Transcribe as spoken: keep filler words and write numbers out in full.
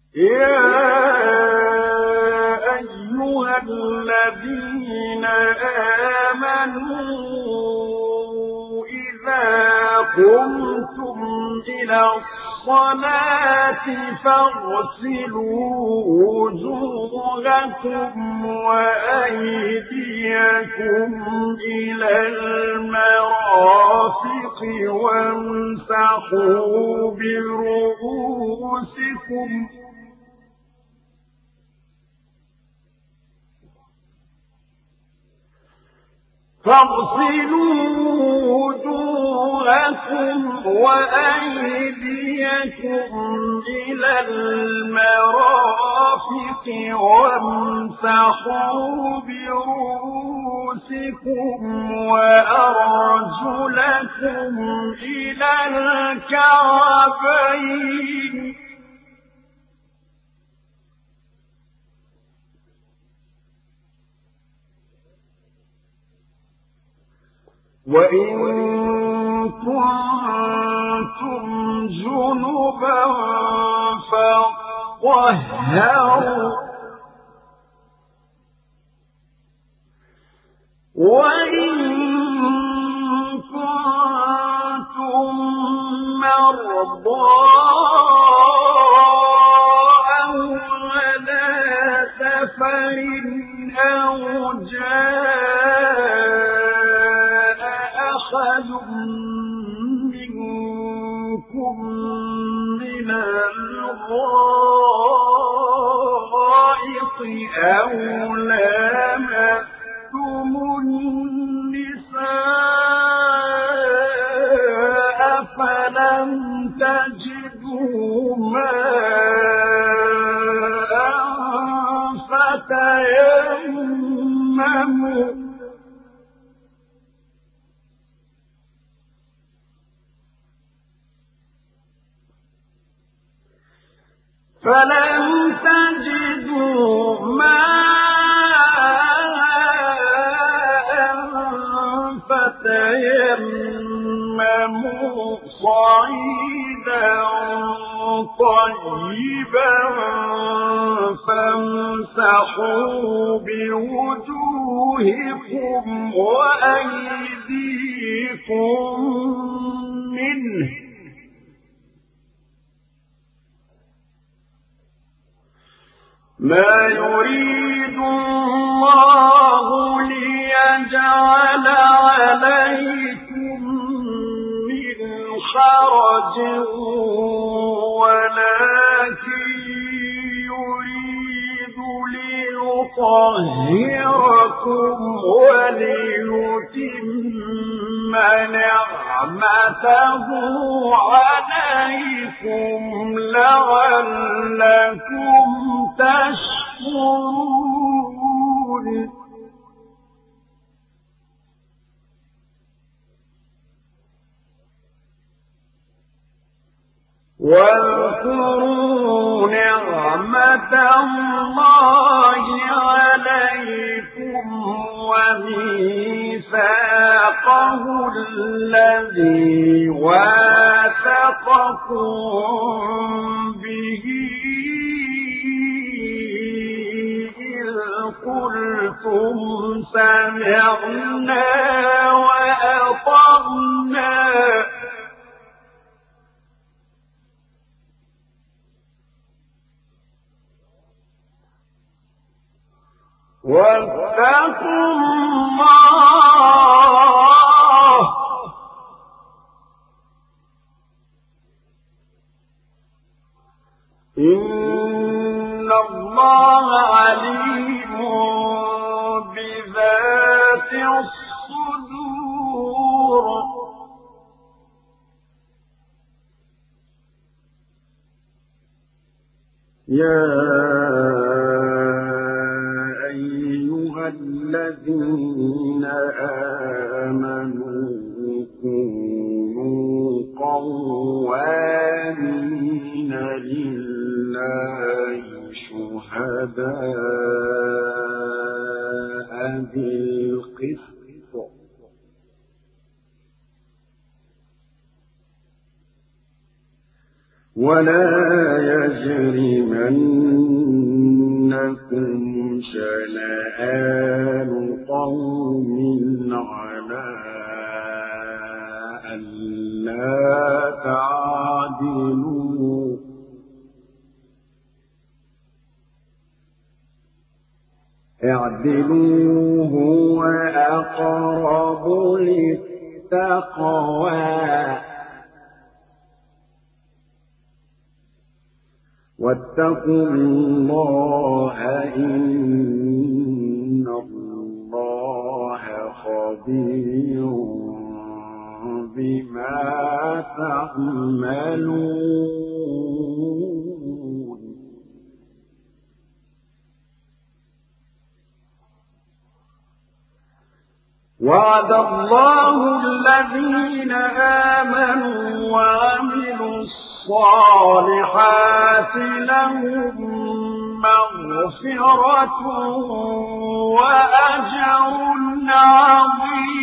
يا أيها الذين آمنوا إذا قمتم إلى الصلاة فاغسلوا وجوهكم وأيديكم إلى المرافق وامسحوا برؤوسكم فاغسلوا وجوهكم وأيديكم إلى المرافق وامسحوا برؤوسكم وأرجلكم إلى الكعبين وإن كنتم جنبا فاطهروا وإن كنتم مرضى أو على سفر أو جاء أحد منكم من الغائط أو لامستم النساء فلم تجدوا ماء فتيمموا فلم تجدوا ماء فتيمموا صعيدا طيبا فامسحوا بوجوهكم وأيديكم منه ما يريد الله ليجعل عليكم من حرج ولكن يريد ليطهركم وليتم نعمته عليكم لعلكم تشكرون واذكروا نعمة الله عليكم وميثاقه الذي واثقكم به إذ قلتم سمعنا وأطعنا واتقوا الله إن الله عليم بذات الصدور يا الذين آمنوا كونوا قوامين لله شهداء بالقسط ولا يجرمنكم شنآن قوم على ألا تعدلوا اعدلوا هو أقرب للتقوى واتقوا الله إن الله خبير بما تعملون وعد الله الذين آمنوا وعملوا الصالحات لهم مغفرة وأجر عظيم